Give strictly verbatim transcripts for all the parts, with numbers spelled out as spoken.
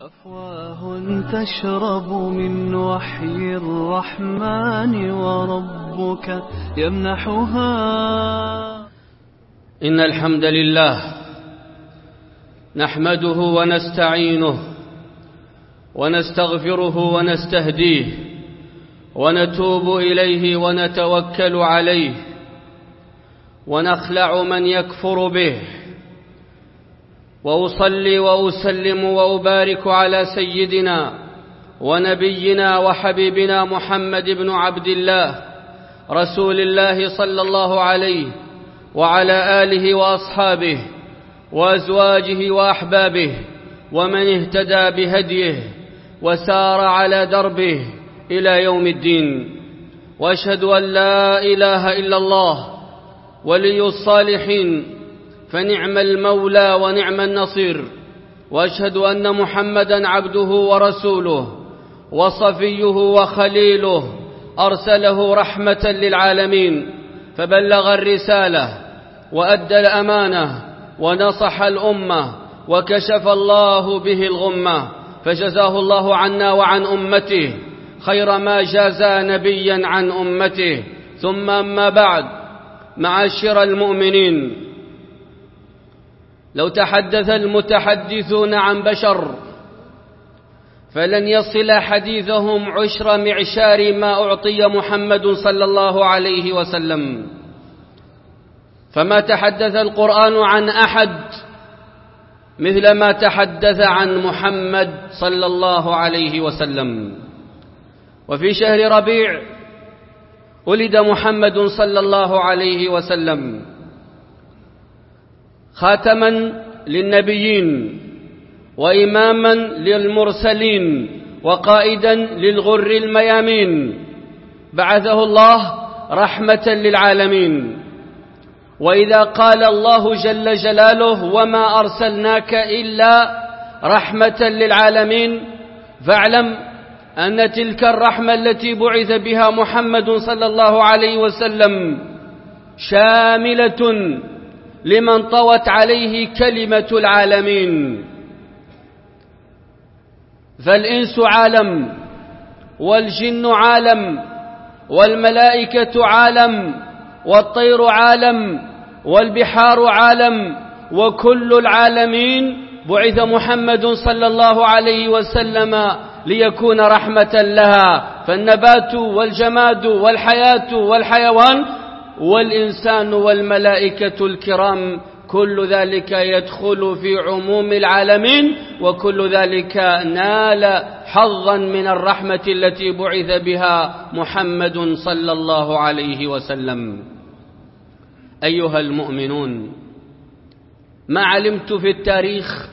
أفواه تشرب من وحي الرحمن وربك يمنحها. إن الحمد لله نحمده ونستعينه ونستغفره ونستهديه ونتوب إليه ونتوكل عليه ونخلع من يكفر به، وأصلي وأسلم وأبارك على سيدنا ونبينا وحبيبنا محمد بن عبد الله رسول الله صلى الله عليه وعلى آله وأصحابه وأزواجه وأحبابه ومن اهتدى بهديه وسار على دربه إلى يوم الدين. وأشهد أن لا إله إلا الله ولي الصالحين فنعم المولى ونعم النصير، وأشهد أن محمدًا عبده ورسوله وصفيه وخليله أرسله رحمة للعالمين، فبلغ الرسالة وأدى الأمانة ونصح الأمة وكشف الله به الغمة، فجزاه الله عنا وعن أمته خير ما جازى نبيا عن أمته. ثم أما بعد، معاشر المؤمنين، لو تحدث المتحدثون عن بشر فلن يصل حديثهم عشر معشار ما أعطي محمد صلى الله عليه وسلم، فما تحدث القرآن عن أحد مثل ما تحدث عن محمد صلى الله عليه وسلم. وفي شهر ربيع ولد محمد صلى الله عليه وسلم خاتما للنبيين وإماما للمرسلين وقائدا للغر الميامين، بعثه الله رحمة للعالمين. وإذا قال الله جل جلاله وما أرسلناك إلا رحمة للعالمين، فاعلم أن تلك الرحمة التي بعث بها محمد صلى الله عليه وسلم شاملة لمن طوت عليه كلمة العالمين، فالإنس عالم والجن عالم والملائكة عالم والطير عالم والبحار عالم، وكل العالمين بعث محمد صلى الله عليه وسلم ليكون رحمة لها، فالنبات والجماد والحياة والحيوان والإنسان والملائكة الكرام كل ذلك يدخل في عموم العالمين، وكل ذلك نال حظا من الرحمة التي بعث بها محمد صلى الله عليه وسلم. أيها المؤمنون، ما علمت في التاريخ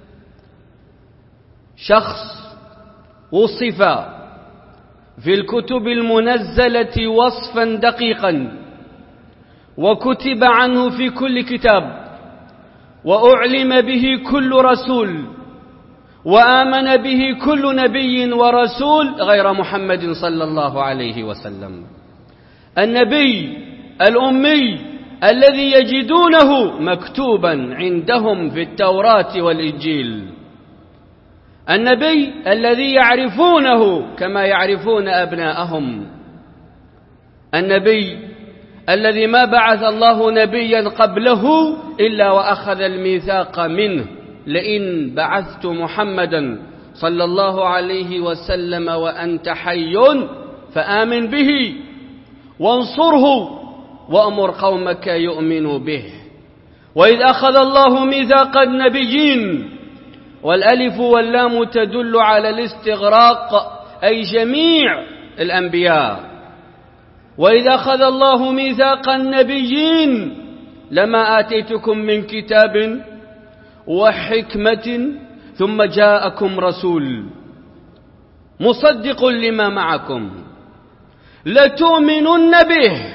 شخص وصف في الكتب المنزلة وصفا دقيقا وكتب عنه في كل كتاب وأعلم به كل رسول وآمن به كل نبي ورسول غير محمد صلى الله عليه وسلم، النبي الأمي الذي يجدونه مكتوبا عندهم في التوراة والإنجيل، النبي الذي يعرفونه كما يعرفون أبناءهم، النبي الذي ما بعث الله نبيا قبله إلا وأخذ الميثاق منه: لئن بعثت محمدا صلى الله عليه وسلم وأنت حي فآمن به وانصره وأمر قومك يؤمنوا به. وإذ أخذ الله ميثاق النبيين، والألف واللام تدل على الاستغراق أي جميع الأنبياء. وإذا أخذ الله ميثاق النبيين لما آتيتكم من كتاب وحكمة ثم جاءكم رسول مصدق لما معكم لتؤمنن به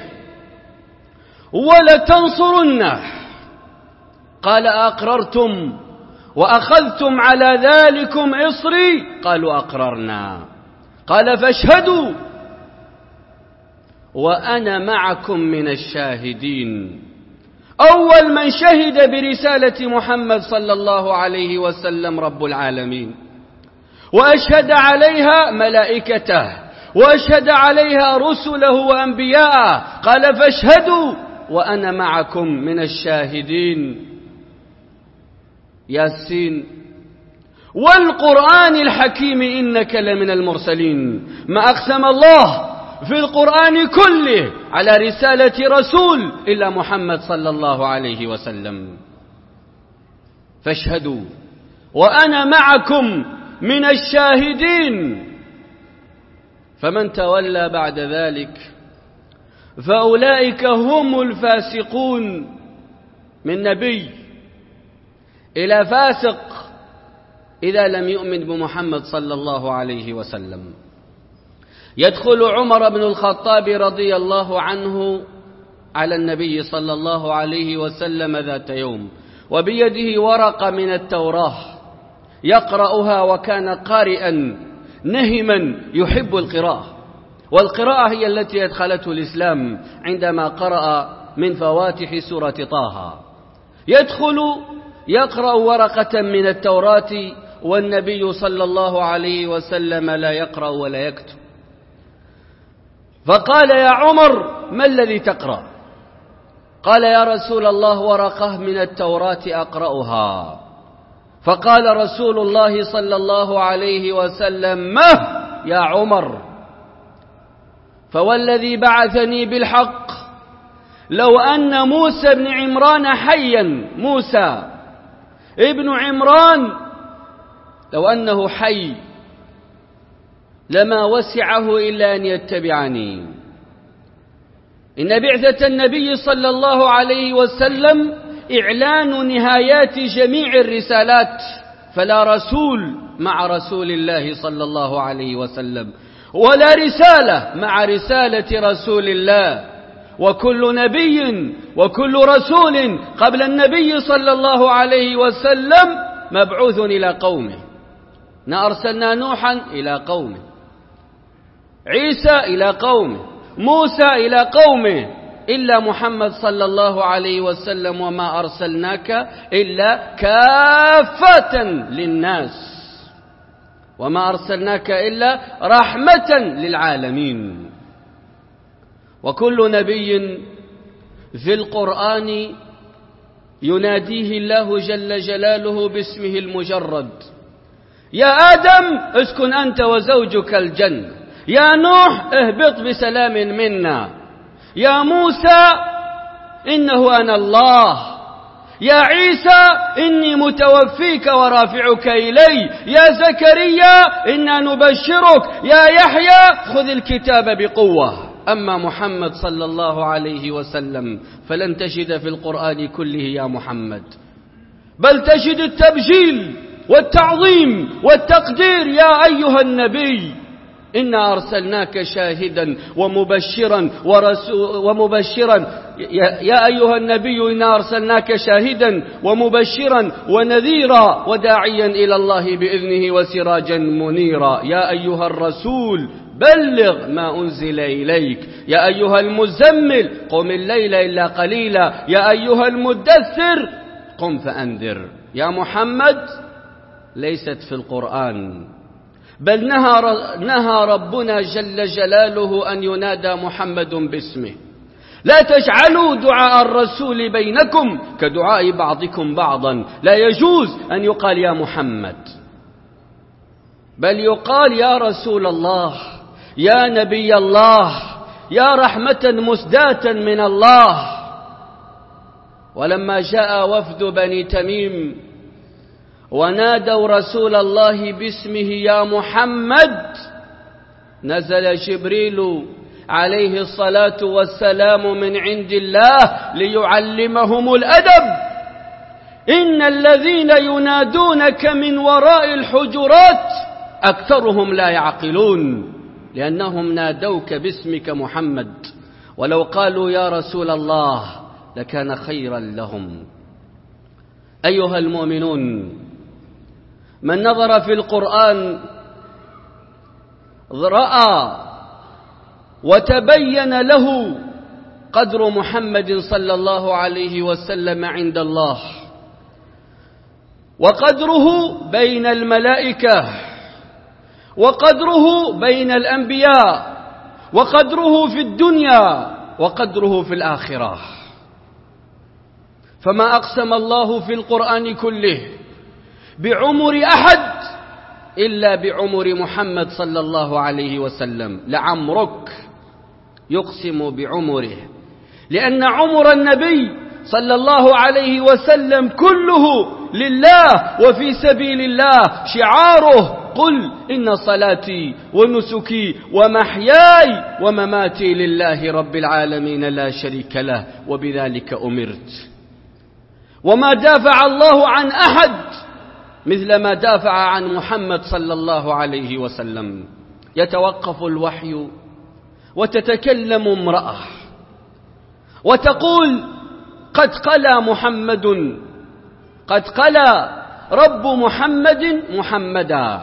ولتنصرنه، قال أقررتم وأخذتم على ذلكم إصري؟ قالوا أقررنا. قال فاشهدوا وأنا معكم من الشاهدين. أول من شهد برسالة محمد صلى الله عليه وسلم رب العالمين، وأشهد عليها ملائكته، وأشهد عليها رسله وأنبياءه. قال فاشهدوا وأنا معكم من الشاهدين. ياسين والقرآن الحكيم إنك لمن المرسلين. ما أقسم الله في القرآن كله على رسالة رسول إلا محمد صلى الله عليه وسلم. فاشهدوا وأنا معكم من الشاهدين. فمن تولى بعد ذلك فأولئك هم الفاسقون. من نبي إلى فاسق إذا لم يؤمن بمحمد صلى الله عليه وسلم. يدخل عمر بن الخطاب رضي الله عنه على النبي صلى الله عليه وسلم ذات يوم وبيده ورقة من التوراة يقرأها، وكان قارئا نهما يحب القراءة، والقراءة هي التي أدخلته الإسلام عندما قرأ من فواتح سورة طه. يدخل يقرأ ورقة من التوراة والنبي صلى الله عليه وسلم لا يقرأ ولا يكتب. فقال يا عمر ما الذي تقرأ؟ قال يا رسول الله ورقة من التوراة أقرأها. فقال رسول الله صلى الله عليه وسلم ما يا عمر؟ فوالذي بعثني بالحق لو أن موسى بن عمران حيا، موسى ابن عمران لو أنه حي لما وسعه إلا أن يتبعني. إن بعثة النبي صلى الله عليه وسلم إعلان نهايات جميع الرسالات، فلا رسول مع رسول الله صلى الله عليه وسلم، ولا رسالة مع رسالة رسول الله. وكل نبي وكل رسول قبل النبي صلى الله عليه وسلم مبعوث إلى قومه. أرسلنا نوحا إلى قومه، عيسى إلى قومه، موسى إلى قومه، إلا محمد صلى الله عليه وسلم وما أرسلناك إلا كافة للناس، وما أرسلناك إلا رحمة للعالمين. وكل نبي في القرآن يناديه الله جل جلاله باسمه المجرد. يا آدم اسكن أنت وزوجك الجنة، يا نوح اهبط بسلام منا، يا موسى إنه أنا الله، يا عيسى إني متوفيك ورافعك إلي، يا زكريا إنا نبشرك، يا يحيى خذ الكتاب بقوة. أما محمد صلى الله عليه وسلم فلن تجد في القرآن كله يا محمد، بل تجد التبجيل والتعظيم والتقدير. يا أيها النبي إنا أرسلناك شاهدا ومبشرا ومبشرا يا أيها النبي إنا أرسلناك شاهدا ومبشرا ونذيرا وداعيا إلى الله بإذنه وسراجا منيرا. يا أيها الرسول بلغ ما أنزل إليك، يا أيها المزمل قم الليل إلا قليلا، يا أيها المدثر قم فأنذر. يا محمد ليست في القرآن، بل نهى, نهى ربنا جل جلاله أن ينادى محمد باسمه. لا تجعلوا دعاء الرسول بينكم كدعاء بعضكم بعضا، لا يجوز أن يقال يا محمد، بل يقال يا رسول الله، يا نبي الله، يا رحمة مسداة من الله. ولما جاء وفد بني تميم ونادوا رسول الله باسمه يا محمد، نزل جبريل عليه الصلاة والسلام من عند الله ليعلمهم الأدب. إن الذين ينادونك من وراء الحجرات أكثرهم لا يعقلون، لأنهم نادوك باسمك محمد، ولو قالوا يا رسول الله لكان خيرا لهم. أيها المؤمنون، من نظر في القرآن رأى وتبين له قدر محمد صلى الله عليه وسلم عند الله، وقدره بين الملائكة، وقدره بين الأنبياء، وقدره في الدنيا، وقدره في الآخرة. فما أقسم الله في القرآن كله بعمر أحد إلا بعمر محمد صلى الله عليه وسلم. لعمرك يقسم بعمره، لأن عمر النبي صلى الله عليه وسلم كله لله وفي سبيل الله. شعاره قل إن صلاتي ونسكي ومحياي ومماتي لله رب العالمين لا شريك له وبذلك أمرت. وما دافع الله عن أحد مثل ما دافع عن محمد صلى الله عليه وسلم. يتوقف الوحي وتتكلم امرأة وتقول قد قلى محمد، قد قلى رب محمد محمدا.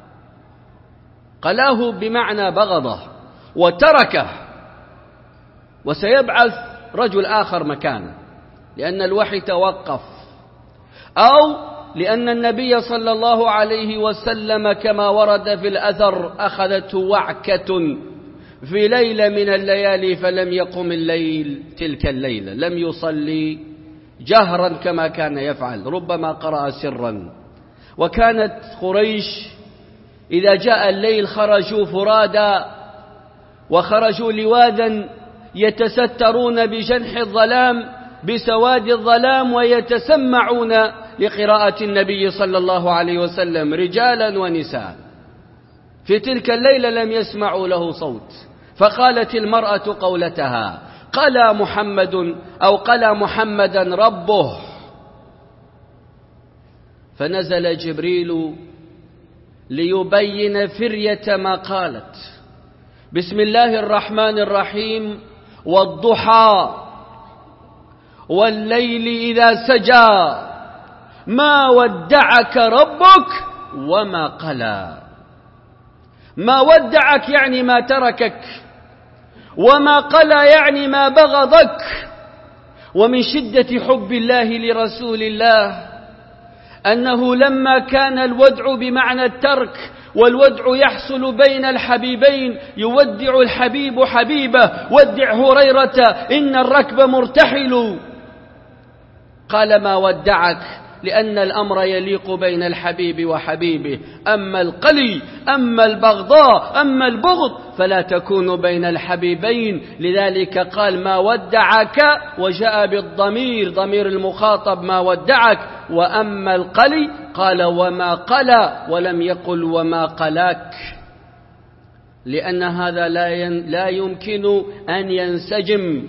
قلاه بمعنى بغضه وتركه، وسيبعث رجل آخر مكانه، لأن الوحي توقف، أو لأن النبي صلى الله عليه وسلم كما ورد في الأثر أخذته وعكة في ليلة من الليالي فلم يقم الليل تلك الليلة، لم يصلي جهرا كما كان يفعل، ربما قرأ سرا. وكانت قريش إذا جاء الليل خرجوا فرادا، وخرجوا لواذا يتسترون بجنح الظلام بسواد الظلام، ويتسمعون لقراءة النبي صلى الله عليه وسلم رجالا ونساء. في تلك الليلة لم يسمعوا له صوت، فقالت المرأة قولتها قلى محمد أو قلى محمدا ربه. فنزل جبريل ليبين فرية ما قالت. بسم الله الرحمن الرحيم والضحى والليل إذا سجى ما ودعك ربك وما قلى. ما ودعك يعني ما تركك، وما قلى يعني ما بغضك. ومن شدة حب الله لرسول الله أنه لما كان الودع بمعنى الترك، والودع يحصل بين الحبيبين، يودع الحبيب حبيبه. ودع هريرة إن الركب مرتحل. قال ما ودعك، لأن الأمر يليق بين الحبيب وحبيبه. أما القلي، أما البغضاء، أما البغض فلا تكون بين الحبيبين. لذلك قال ما ودعك، وجاء بالضمير ضمير المخاطب ما ودعك. وأما القلي قال وما قلى، ولم يقل وما قلاك، لأن هذا لا لا يمكن أن ينسجم.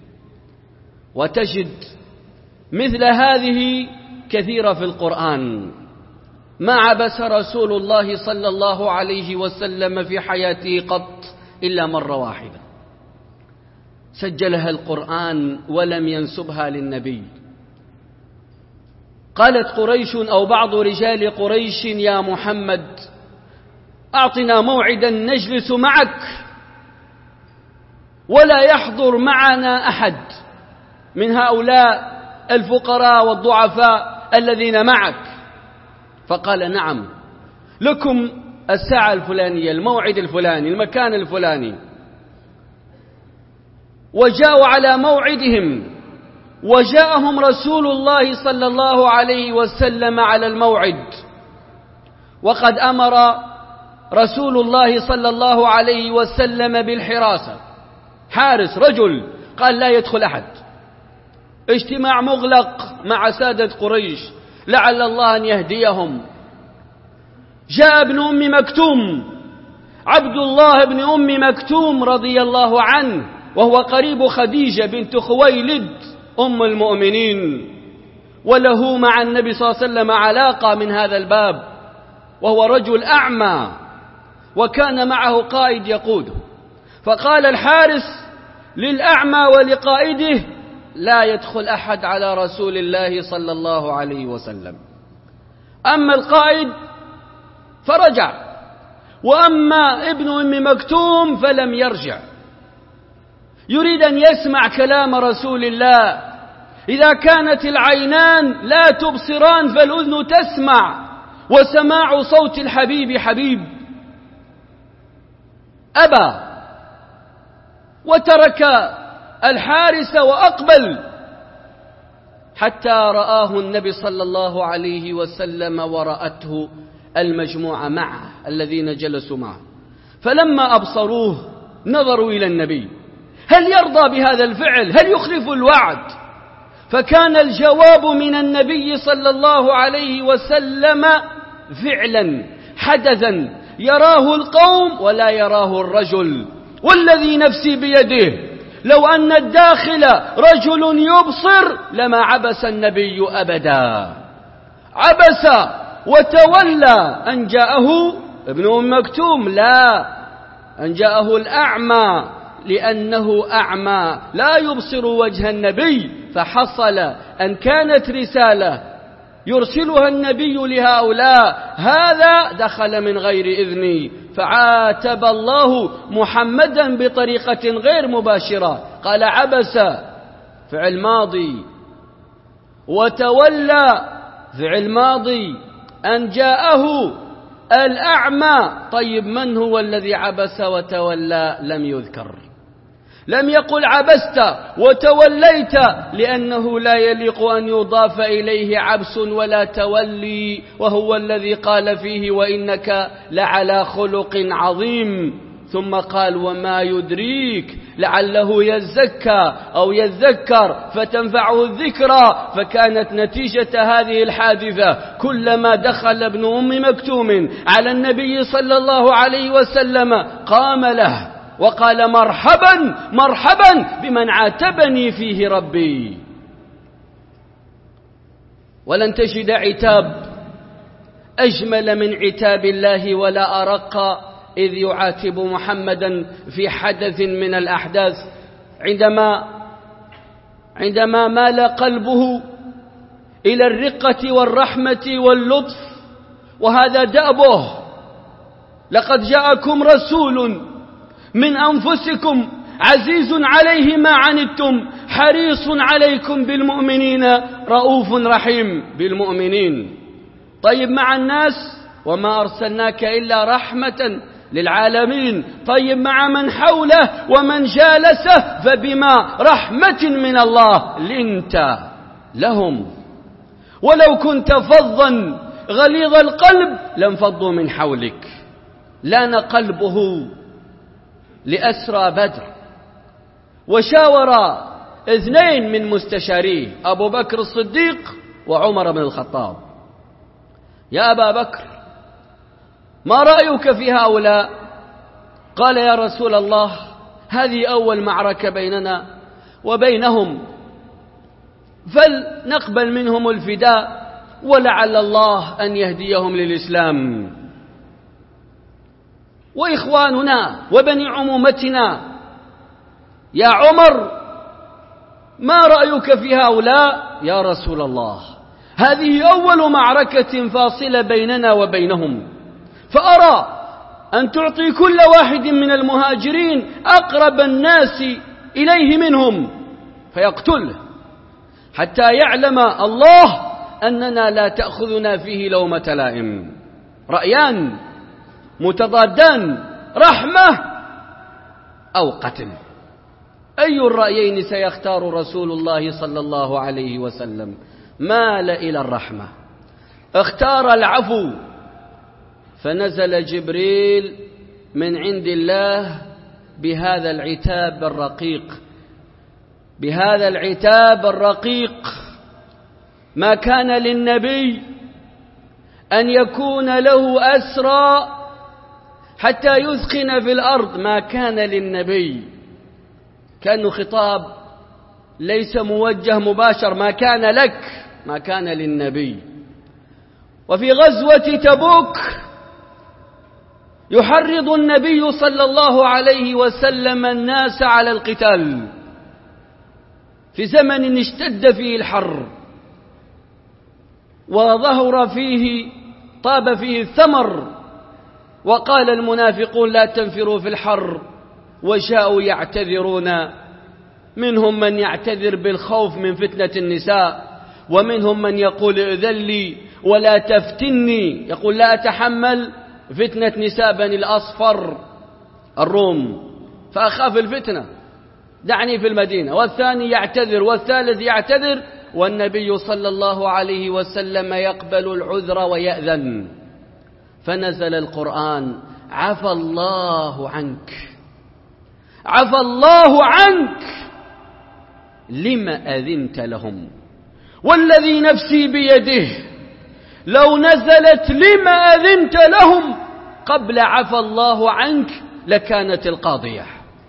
وتجد مثل هذه كثيرة في القرآن. ما عبس رسول الله صلى الله عليه وسلم في حياته قط إلا مرة واحدة سجلها القرآن ولم ينسبها للنبي. قالت قريش أو بعض رجال قريش يا محمد أعطنا موعدا نجلس معك ولا يحضر معنا أحد من هؤلاء الفقراء والضعفاء الذين معك. فقال نعم، لكم الساعة الفلانية، الموعد الفلاني، المكان الفلاني. وجاءوا على موعدهم، وجاءهم رسول الله صلى الله عليه وسلم على الموعد. وقد أمر رسول الله صلى الله عليه وسلم بالحراسة، حارس رجل قال لا يدخل أحد. اجتماع مغلق مع سادة قريش لعل الله أن يهديهم. جاء ابن أم مكتوم، عبد الله بن أم مكتوم رضي الله عنه، وهو قريب خديجة بنت خويلد أم المؤمنين، وله مع النبي صلى الله عليه وسلم علاقة من هذا الباب، وهو رجل أعمى وكان معه قائد يقوده. فقال الحارس للأعمى ولقائده لا يدخل أحد على رسول الله صلى الله عليه وسلم. أما القائد فرجع، وأما ابن أم مكتوم فلم يرجع، يريد أن يسمع كلام رسول الله. إذا كانت العينان لا تبصران فالأذن تسمع، وسماع صوت الحبيب حبيب. أبى وترك الحارس وأقبل حتى رآه النبي صلى الله عليه وسلم ورأته المجموعة معه الذين جلسوا معه، فلما أبصروه نظروا إلى النبي هل يرضى بهذا الفعل؟ هل يخلف الوعد؟ فكان الجواب من النبي صلى الله عليه وسلم فعلا حدثا يراه القوم ولا يراه الرجل، والذي نفسي بيده لو أن الداخل رجل يبصر لما عبس النبي أبدا. عبس وتولى أن جاءه ابن أم مكتوم، لا، أن جاءه الأعمى لأنه أعمى لا يبصر وجه النبي، فحصل أن كانت رسالة يرسلها النبي لهؤلاء هذا دخل من غير إذني، فعاتب الله محمدا بطريقة غير مباشرة، قال عبس فعل ماضي وتولى فعل ماضي أن جاءه الأعمى. طيب من هو الذي عبس وتولى؟ لم يذكر، لم يقل عبست وتوليت، لأنه لا يليق أن يضاف إليه عبس ولا تولي، وهو الذي قال فيه وإنك لعلى خلق عظيم. ثم قال وما يدريك لعله يزكى أو يذكر فتنفعه الذكرى. فكانت نتيجة هذه الحادثة كلما دخل ابن أم مكتوم على النبي صلى الله عليه وسلم قام له وقال مرحبا مرحبا بمن عاتبني فيه ربي. ولن تجد عتاب أجمل من عتاب الله ولا أرق إذ يعاتب محمدا في حدث من الأحداث، عندما عندما مال قلبه إلى الرقة والرحمة واللطف، وهذا دأبه. لقد جاءكم رسول من أنفسكم عزيز عليه ما عنتم حريص عليكم بالمؤمنين رؤوف رحيم بالمؤمنين. طيب مع الناس وما أرسلناك إلا رحمة للعالمين. طيب مع من حوله ومن جالسه فبما رحمة من الله لنت لهم، ولو كنت فظا غليظ القلب لانفضوا من حولك. لان قلبه لأسرى بدر، وشاور اثنين من مستشاريه أبو بكر الصديق وعمر بن الخطاب. يا أبا بكر ما رأيك في هؤلاء؟ قال يا رسول الله هذه أول معركة بيننا وبينهم، فلنقبل منهم الفداء ولعل الله أن يهديهم للإسلام، وإخواننا وبني عمومتنا. يا عمر ما رأيك في هؤلاء؟ يا رسول الله هذه أول معركة فاصلة بيننا وبينهم، فأرى أن تعطي كل واحد من المهاجرين أقرب الناس إليه منهم فيقتله، حتى يعلم الله أننا لا تأخذنا فيه لومة لائم. رأيان متضادان، رحمة أو قتل، أي الرأيين سيختار رسول الله صلى الله عليه وسلم؟ مال إلى الرحمة، اختار العفو. فنزل جبريل من عند الله بهذا العتاب الرقيق، بهذا العتاب الرقيق. ما كان للنبي أن يكون له أسرى حتى يثخن في الأرض، ما كان للنبي. كأنه خطاب ليس موجه مباشر، ما كان لك، ما كان للنبي. وفي غزوة تبوك يحرض النبي صلى الله عليه وسلم الناس على القتال في زمن اشتد فيه الحر وظهر فيه طاب فيه الثمر، وقال المنافقون لا تنفروا في الحر، وجاءوا يعتذرون. منهم من يعتذر بالخوف من فتنة النساء، ومنهم من يقول ائذن لي ولا تفتني، يقول لا أتحمل فتنة نساء بني الأصفر الروم فأخاف الفتنة، دعني في المدينة. والثاني يعتذر، والثالث يعتذر، والنبي صلى الله عليه وسلم يقبل العذر ويأذن. فنزل القرآن: عفى الله عنك، عفى الله عنك لما أذنت لهم، والذي نفسي بيده لو نزلت لما أذنت لهم قبل عفى الله عنك لكانت القاضية،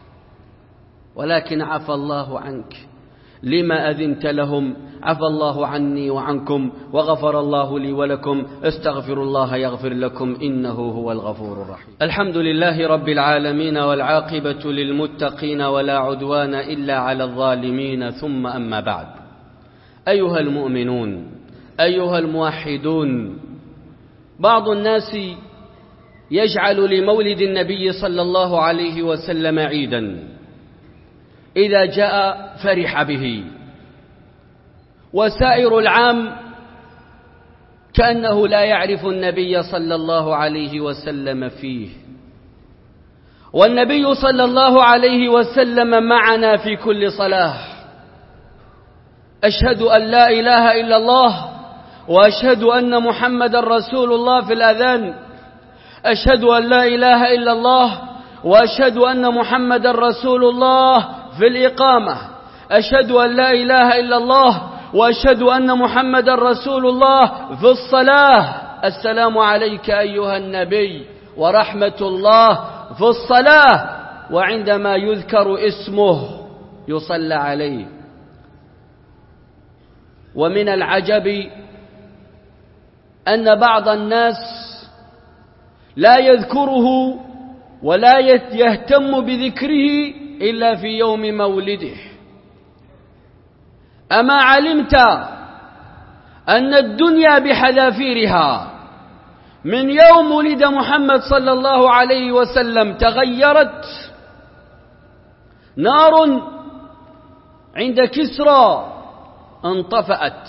ولكن عفى الله عنك لما أذنت لهم. عفى الله عني وعنكم وغفر الله لي ولكم، استغفروا الله يغفر لكم إنه هو الغفور الرحيم. الحمد لله رب العالمين، والعاقبة للمتقين، ولا عدوان إلا على الظالمين، ثم أما بعد. أيها المؤمنون، أيها الموحدون، بعض الناس يجعل لمولد النبي صلى الله عليه وسلم عيدا، إذا جاء فرح به، وسائر العام كأنه لا يعرف النبي صلى الله عليه وسلم فيه. والنبي صلى الله عليه وسلم معنا في كل صلاة. أشهد أن لا إله إلا الله، وأشهد أن محمد رسول الله في الأذان. أشهد أن لا إله إلا الله، وأشهد أن محمد رسول الله في الإقامة. أشهد أن لا إله إلا الله، وأشهد أن محمد رسول الله في الصلاة. السلام عليك أيها النبي ورحمة الله في الصلاة، وعندما يذكر اسمه يصلى عليه. ومن العجب أن بعض الناس لا يذكره ولا يهتم بذكره إلا في يوم مولده. أما علمت أن الدنيا بحذافيرها من يوم ولد محمد صلى الله عليه وسلم تغيرت؟ نار عند كسرى انطفأت،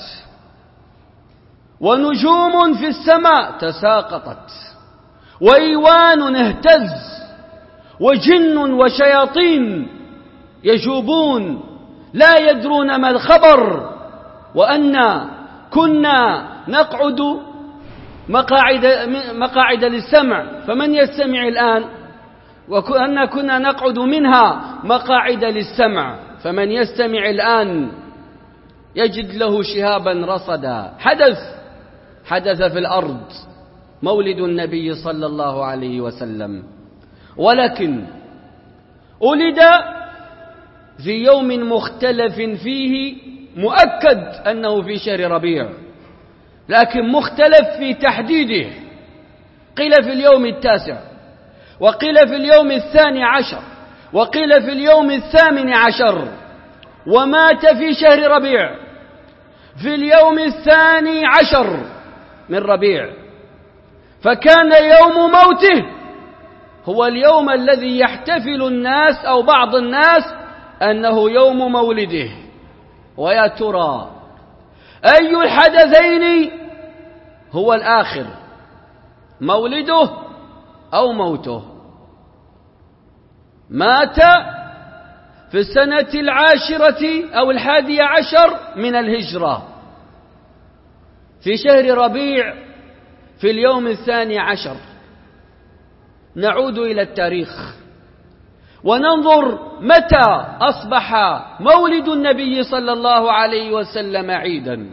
ونجوم في السماء تساقطت، وإيوان اهتز، وجن وشياطين يجوبون لا يدرون ما الخبر، وأنا كنا نقعد مقاعد, مقاعد للسمع فمن يستمع الآن، وأنا كنا نقعد منها مقاعد للسمع فمن يستمع الآن يجد له شهابا رصدا. حدث حدث في الأرض مولد النبي صلى الله عليه وسلم، ولكن ولد في يوم مختلف فيه، مؤكد أنه في شهر ربيع، لكن مختلف في تحديده. قيل في اليوم التاسع، وقيل في اليوم الثاني عشر، وقيل في اليوم الثامن عشر، ومات في شهر ربيع في اليوم الثاني عشر من ربيع. فكان يوم موته هو اليوم الذي يحتفل الناس أو بعض الناس أنه يوم مولده. ويا ترى أي الحدثين هو الآخر، مولده أو موته؟ مات في السنة العاشرة أو الحادية عشر من الهجرة في شهر ربيع في اليوم الثاني عشر. نعود إلى التاريخ وننظر متى أصبح مولد النبي صلى الله عليه وسلم عيدا.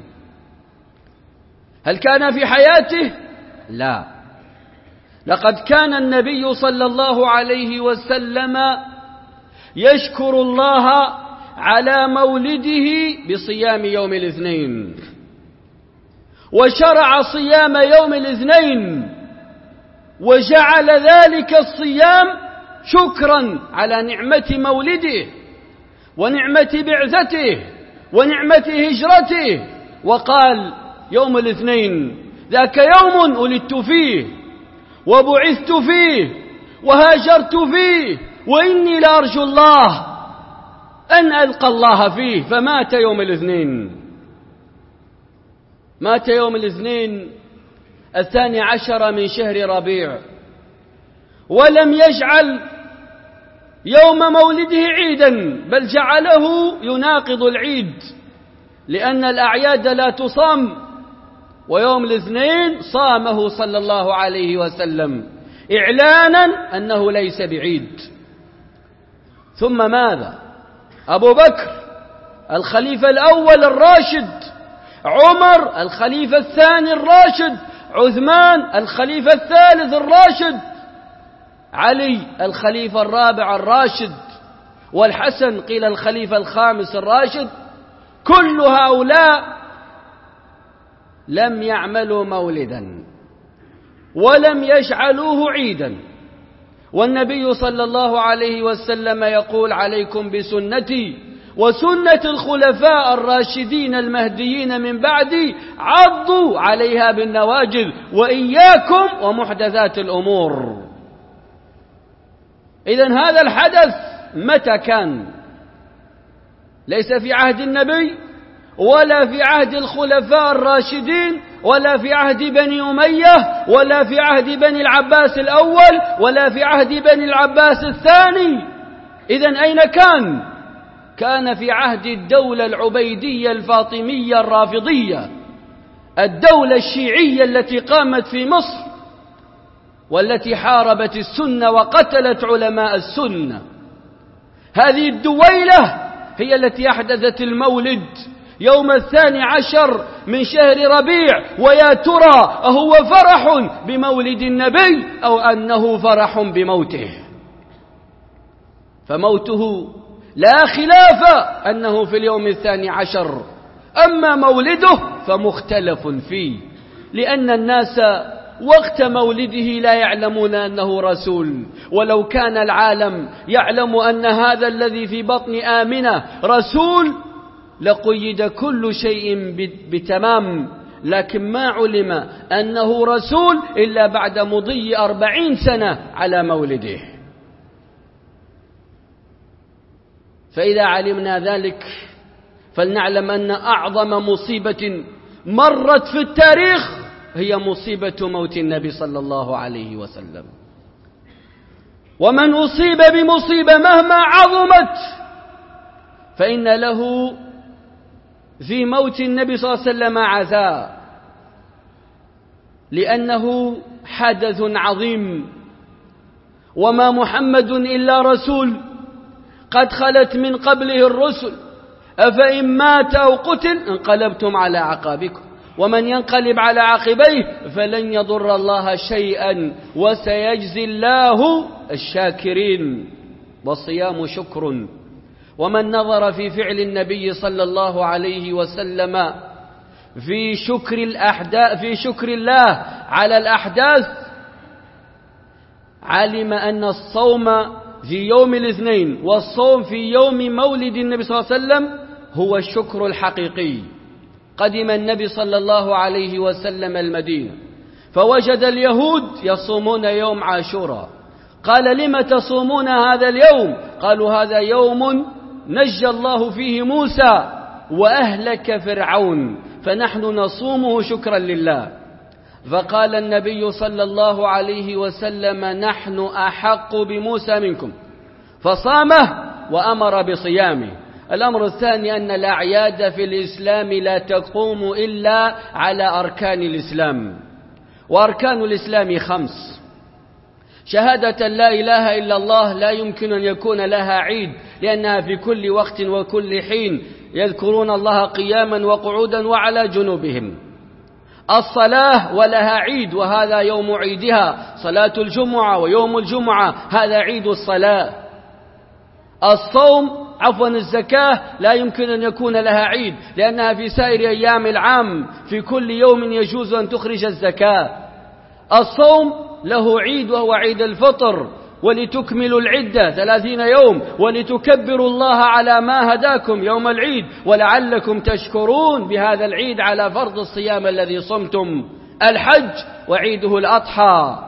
هل كان في حياته؟ لا، لقد كان النبي صلى الله عليه وسلم يشكر الله على مولده بصيام يوم الاثنين، وشرع صيام يوم الاثنين، وجعل ذلك الصيام شكرا على نعمة مولده ونعمة بعثته ونعمة هجرته. وقال يوم الاثنين ذاك يوم ولدت فيه وبعثت فيه وهاجرت فيه، وإني لأرجو الله أن ألقى الله فيه. فمات يوم الاثنين، مات يوم الاثنين الثاني عشر من شهر ربيع، ولم يجعل يوم مولده عيدا، بل جعله يناقض العيد، لأن الأعياد لا تصام، ويوم الاثنين صامه صلى الله عليه وسلم إعلانا أنه ليس بعيد. ثم ماذا؟ أبو بكر الخليفة الأول الراشد، عمر الخليفة الثاني الراشد، عثمان الخليفة الثالث الراشد، علي الخليفة الرابع الراشد، والحسن قيل الخليفة الخامس الراشد. كل هؤلاء لم يعملوا مولدا ولم يجعلوه عيدا، والنبي صلى الله عليه وسلم يقول: عليكم بسنتي وسنة الخلفاء الراشدين المهديين من بعدي، عضوا عليها بالنواجذ، وإياكم ومحدثات الأمور. إذن هذا الحدث متى كان؟ ليس في عهد النبي ولا في عهد الخلفاء الراشدين ولا في عهد بني أمية ولا في عهد بني العباس الأول ولا في عهد بني العباس الثاني. إذن أين كان؟ كان في عهد الدولة العبيدية الفاطمية الرافضية، الدولة الشيعية التي قامت في مصر والتي حاربت السنة وقتلت علماء السنة. هذه الدويلة هي التي أحدثت المولد يوم الثاني عشر من شهر ربيع. ويا ترى أهو فرح بمولد النبي أو أنه فرح بموته؟ فموته لا خلاف أنه في اليوم الثاني عشر، أما مولده فمختلف فيه، لأن الناس وقت مولده لا يعلمون أنه رسول. ولو كان العالم يعلم أن هذا الذي في بطن آمنة رسول لقيد كل شيء بتمام، لكن ما علم أنه رسول إلا بعد مضي أربعين سنة على مولده. فإذا علمنا ذلك فلنعلم أن أعظم مصيبة مرت في التاريخ هي مصيبة موت النبي صلى الله عليه وسلم. ومن أصيب بمصيبة مهما عظمت فإن له في موت النبي صلى الله عليه وسلم عزاء، لأنه حدث عظيم. وما محمد إلا رسول قد خلت من قبله الرسل، أفإن مات أو قتل انقلبتم على عقابكم، ومن ينقلب على عقبيه فلن يضر الله شيئا وسيجزي الله الشاكرين. والصيام شكر. ومن نظر في فعل النبي صلى الله عليه وسلم في شكر الأحداث في شكر الله على الأحداث علم أن الصوم في يوم الاثنين والصوم في يوم مولد النبي صلى الله عليه وسلم هو الشكر الحقيقي. قدم النبي صلى الله عليه وسلم المدينة فوجد اليهود يصومون يوم عاشوراء. قال: لم تصومون هذا اليوم؟ قالوا: هذا يوم نجى الله فيه موسى وأهلك فرعون، فنحن نصومه شكرا لله. فقال النبي صلى الله عليه وسلم: نحن أحق بموسى منكم، فصامه وأمر بصيامه. الأمر الثاني أن الأعياد في الإسلام لا تقوم إلا على أركان الإسلام، وأركان الإسلام خمس: شهادة لا إله إلا الله لا يمكن أن يكون لها عيد، لأنها في كل وقت وكل حين يذكرون الله قياما وقعودا وعلى جنوبهم. الصلاة ولها عيد، وهذا يوم عيدها، صلاة الجمعة ويوم الجمعة هذا عيد الصلاة. الصوم عفوا الزكاة لا يمكن أن يكون لها عيد، لأنها في سائر أيام العام في كل يوم يجوز أن تخرج الزكاة. الصوم له عيد وهو عيد الفطر، ولتكملوا العدة ثلاثين يوم ولتكبروا الله على ما هداكم يوم العيد ولعلكم تشكرون بهذا العيد على فرض الصيام الذي صمتم. الحج وعيده الأضحى.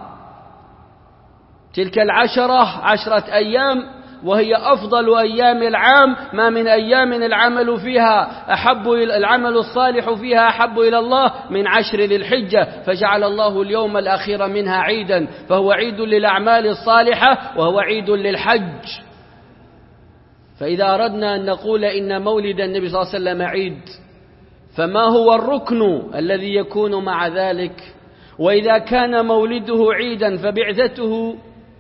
تلك العشرة عشرة أيام وهي أفضل أيام العام، ما من أيام العمل فيها أحب العمل الصالح فيها أحب إلى الله من عشر ذي الحجة، فجعل الله اليوم الأخير منها عيدا، فهو عيد للأعمال الصالحة وهو عيد للحج. فإذا أردنا أن نقول إن مولد النبي صلى الله عليه وسلم عيد، فما هو الركن الذي يكون مع ذلك؟ وإذا كان مولده عيدا فبعثته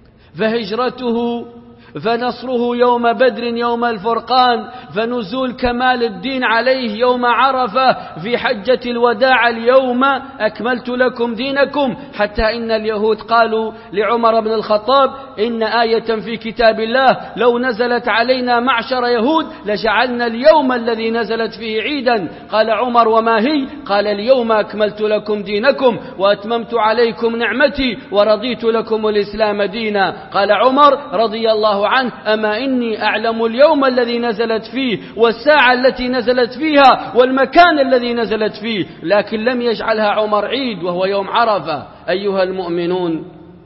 فهجرته فنصره يوم بدر يوم الفرقان، فنزول كمال الدين عليه يوم عرفة في حجة الوداع اليوم أكملت لكم دينكم، حتى إن اليهود قالوا لعمر بن الخطاب إن آية في كتاب الله لو نزلت علينا معشر يهود لجعلنا اليوم الذي نزلت فيه عيدا. قال عمر وما هي؟ قال اليوم أكملت لكم دينكم وأتممت عليكم نعمتي ورضيت لكم الإسلام دينا. قال عمر رضي الله عنه أما إني أعلم اليوم الذي نزلت فيه والساعة التي نزلت فيها والمكان الذي نزلت فيه، لكن لم يجعلها عمر عيد وهو يوم عرفة. أيها المؤمنون،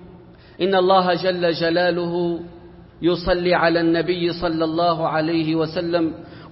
إن الله جل جلاله يصلي على النبي صلى الله عليه وسلم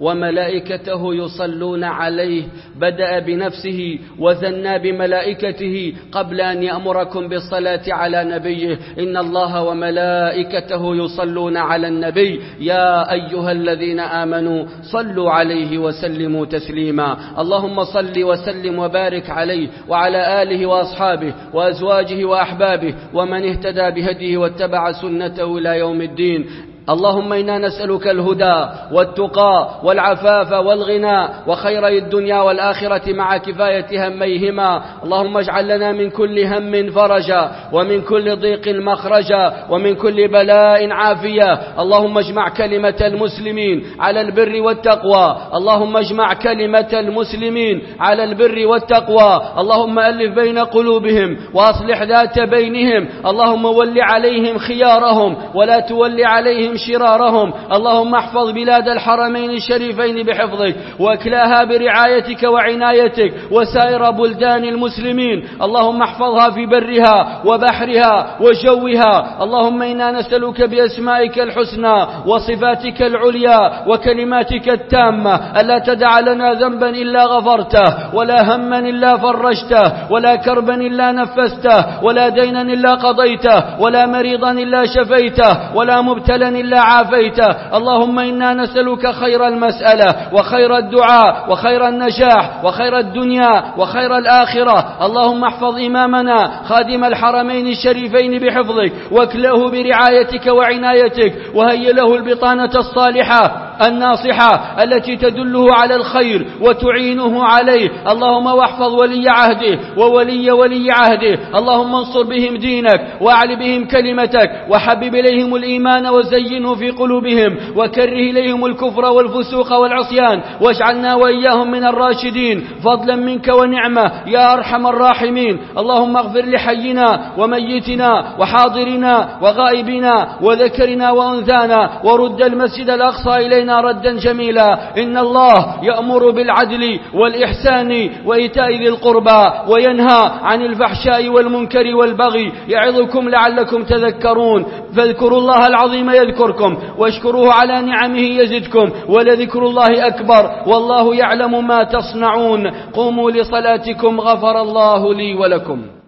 وملائكته يصلون عليه، بدأ بنفسه وثنى بملائكته قبل أن يأمركم بالصلاة على نبيه. إن الله وملائكته يصلون على النبي يا أيها الذين آمنوا صلوا عليه وسلموا تسليما. اللهم صل وسلم وبارك عليه وعلى آله وأصحابه وأزواجه وأحبابه ومن اهتدى بهديه واتبع سنته إلى يوم الدين. اللهم إنا نسألك الهدى والتقى والعفاف والغنى وخيري الدنيا والآخرة مع كفاية هميهما. اللهم اجعل لنا من كل هم فرجا ومن كل ضيق مخرجا ومن كل بلاء عافية. اللهم اجمع كلمة المسلمين على البر والتقوى. اللهم اجمع كلمة المسلمين على البر والتقوى. اللهم ألف بين قلوبهم وأصلح ذات بينهم. اللهم ول عليهم خيارهم ولا تول عليهم شرارهم. اللهم احفظ بلاد الحرمين الشريفين بحفظك واكلاها برعايتك وعنايتك وسائر بلدان المسلمين. اللهم احفظها في برها وبحرها وجوها. اللهم إنا نسألك بأسمائك الحسنى وصفاتك العليا وكلماتك التامة ألا تدع لنا ذنبا إلا غفرته ولا هما إلا فرجته ولا كربا إلا نفسته ولا دينا إلا قضيته ولا مريضا إلا شفيته ولا مبتلا إلا عافيته. اللهم إنا نسألك خير المسألة وخير الدعاء وخير النجاح وخير الدنيا وخير الآخرة. اللهم احفظ إمامنا خادم الحرمين الشريفين بحفظك واكله برعايتك وعنايتك وهيئ له البطانة الصالحة الناصحة التي تدله على الخير وتعينه عليه. اللهم واحفظ ولي عهده وولي ولي عهده. اللهم انصر بهم دينك واعل بهم كلمتك وحبب إليهم الإيمان وزينه في قلوبهم وكره إليهم الكفر والفسوق والعصيان واجعلنا وإياهم من الراشدين فضلا منك ونعمة يا أرحم الراحمين. اللهم اغفر لحينا وميتنا وحاضرنا وغائبنا وذكرنا وأنثانا ورد المسجد الأقصى إلينا ردا جميلا. إن الله يأمر بالعدل والإحسان وإيتاء ذي القربى وينهى عن الفحشاء والمنكر والبغي يعظكم لعلكم تذكرون. فاذكروا الله العظيم يذكركم واشكروه على نعمه يزدكم ولذكر الله أكبر والله يعلم ما تصنعون. قوموا لصلاتكم غفر الله لي ولكم.